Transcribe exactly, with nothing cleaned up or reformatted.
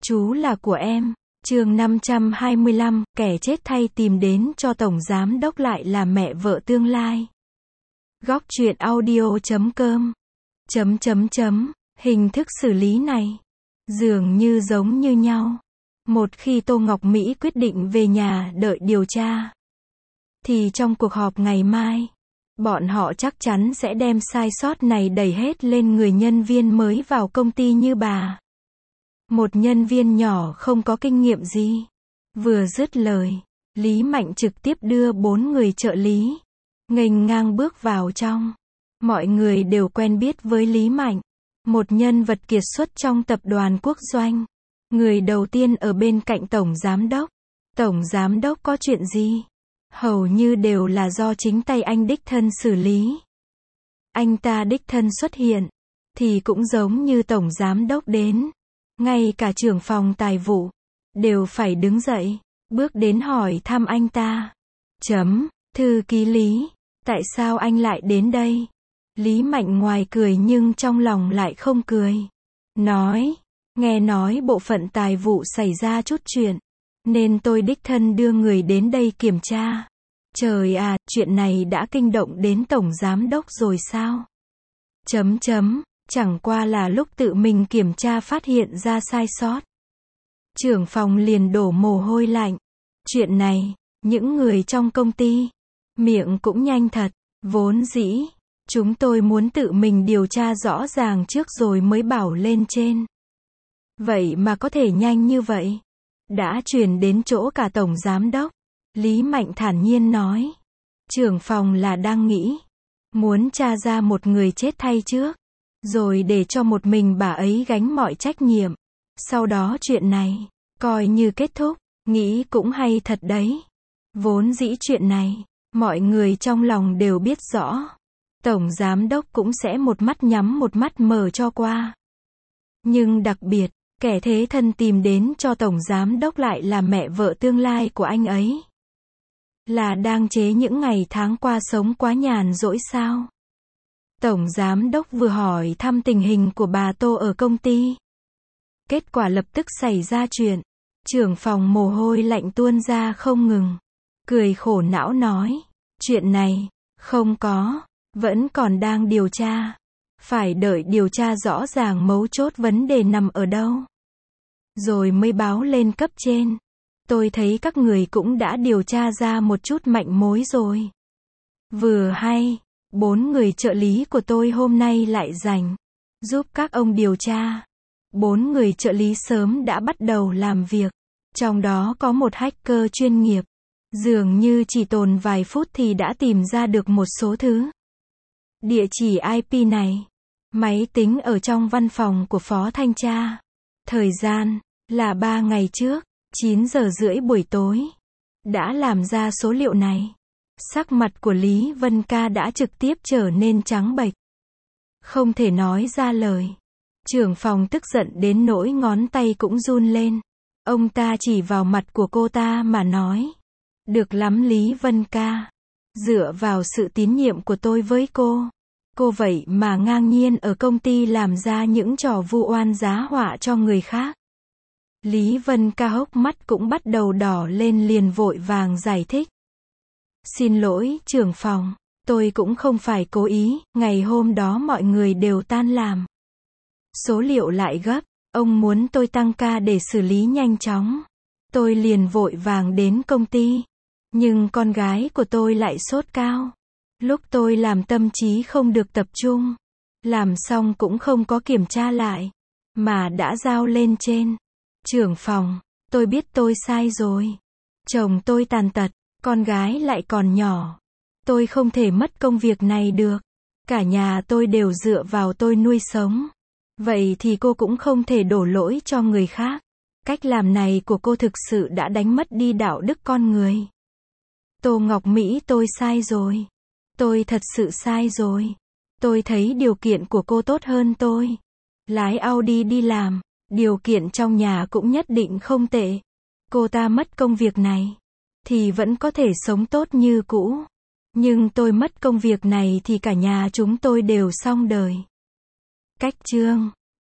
Chú là của em. Chương năm trăm hai mươi lăm, kẻ chết thay tìm đến cho tổng giám đốc lại là mẹ vợ tương lai. Góc truyện audio chấm com. Chấm chấm chấm, hình thức xử lý này dường như giống như nhau. Một khi Tô Ngọc Mỹ quyết định về nhà đợi điều tra, thì trong cuộc họp ngày mai, bọn họ chắc chắn sẽ đem sai sót này đẩy hết lên người nhân viên mới vào công ty như bà. Một nhân viên nhỏ không có kinh nghiệm gì. Vừa dứt lời, Lý Mạnh trực tiếp đưa bốn người trợ lý nghênh ngang bước vào trong. Mọi người đều quen biết với Lý Mạnh, một nhân vật kiệt xuất trong tập đoàn quốc doanh. Người đầu tiên ở bên cạnh tổng giám đốc. Tổng giám đốc có chuyện gì? Hầu như đều là do chính tay anh đích thân xử lý. Anh ta đích thân xuất hiện, thì cũng giống như tổng giám đốc đến. Ngay cả trưởng phòng tài vụ đều phải đứng dậy, bước đến hỏi thăm anh ta. Chấm, thư ký Lý, tại sao anh lại đến đây? Lý Mạnh ngoài cười nhưng trong lòng lại không cười. Nói, nghe nói bộ phận tài vụ xảy ra chút chuyện, nên tôi đích thân đưa người đến đây kiểm tra. Trời à, chuyện này đã kinh động đến tổng giám đốc rồi sao? Chấm chấm, chẳng qua là lúc tự mình kiểm tra phát hiện ra sai sót. Trưởng phòng liền đổ mồ hôi lạnh. Chuyện này, những người trong công ty, miệng cũng nhanh thật. Vốn dĩ, chúng tôi muốn tự mình điều tra rõ ràng trước rồi mới bảo lên trên. Vậy mà có thể nhanh như vậy. Đã chuyển đến chỗ cả tổng giám đốc. Lý Mạnh thản nhiên nói. Trưởng phòng là đang nghĩ, muốn tra ra một người chết thay trước, rồi để cho một mình bà ấy gánh mọi trách nhiệm. Sau đó chuyện này, coi như kết thúc. Nghĩ cũng hay thật đấy. Vốn dĩ chuyện này, mọi người trong lòng đều biết rõ. Tổng giám đốc cũng sẽ một mắt nhắm một mắt mở cho qua. Nhưng đặc biệt, kẻ thế thân tìm đến cho tổng giám đốc lại là mẹ vợ tương lai của anh ấy. Là đang chế những ngày tháng qua sống quá nhàn rỗi sao? Tổng giám đốc vừa hỏi thăm tình hình của bà Tô ở công ty. Kết quả lập tức xảy ra chuyện. Trưởng phòng mồ hôi lạnh tuôn ra không ngừng. Cười khổ não nói. Chuyện này, không có, vẫn còn đang điều tra. Phải đợi điều tra rõ ràng mấu chốt vấn đề nằm ở đâu, rồi mới báo lên cấp trên. Tôi thấy các người cũng đã điều tra ra một chút manh mối rồi. Vừa hay, bốn người trợ lý của tôi hôm nay lại rảnh, giúp các ông điều tra. Bốn người trợ lý sớm đã bắt đầu làm việc. Trong đó có một hacker chuyên nghiệp. Dường như chỉ tồn vài phút thì đã tìm ra được một số thứ. Địa chỉ i pê này, máy tính ở trong văn phòng của phó thanh tra. Thời gian, là ba ngày trước, chín giờ rưỡi buổi tối. Đã làm ra số liệu này. Sắc mặt của Lý Vân Ca đã trực tiếp trở nên trắng bệch. Không thể nói ra lời. Trưởng phòng tức giận đến nỗi ngón tay cũng run lên. Ông ta chỉ vào mặt của cô ta mà nói. Được lắm Lý Vân Ca. Dựa vào sự tín nhiệm của tôi với cô, cô vậy mà ngang nhiên ở công ty làm ra những trò vu oan giá họa cho người khác. Lý Vân Ca hốc mắt cũng bắt đầu đỏ lên liền vội vàng giải thích. Xin lỗi, trưởng phòng, tôi cũng không phải cố ý, ngày hôm đó mọi người đều tan làm. Số liệu lại gấp, ông muốn tôi tăng ca để xử lý nhanh chóng. Tôi liền vội vàng đến công ty. Nhưng con gái của tôi lại sốt cao. Lúc tôi làm tâm trí không được tập trung. Làm xong cũng không có kiểm tra lại, mà đã giao lên trên. Trưởng phòng, tôi biết tôi sai rồi. Chồng tôi tàn tật, con gái lại còn nhỏ. Tôi không thể mất công việc này được. Cả nhà tôi đều dựa vào tôi nuôi sống. Vậy thì cô cũng không thể đổ lỗi cho người khác. Cách làm này của cô thực sự đã đánh mất đi đạo đức con người. Tô Ngọc Mỹ, tôi sai rồi. Tôi thật sự sai rồi. Tôi thấy điều kiện của cô tốt hơn tôi. Lái Audi đi làm, điều kiện trong nhà cũng nhất định không tệ. Cô ta mất công việc này, thì vẫn có thể sống tốt như cũ. Nhưng tôi mất công việc này thì cả nhà chúng tôi đều xong đời. Cách chương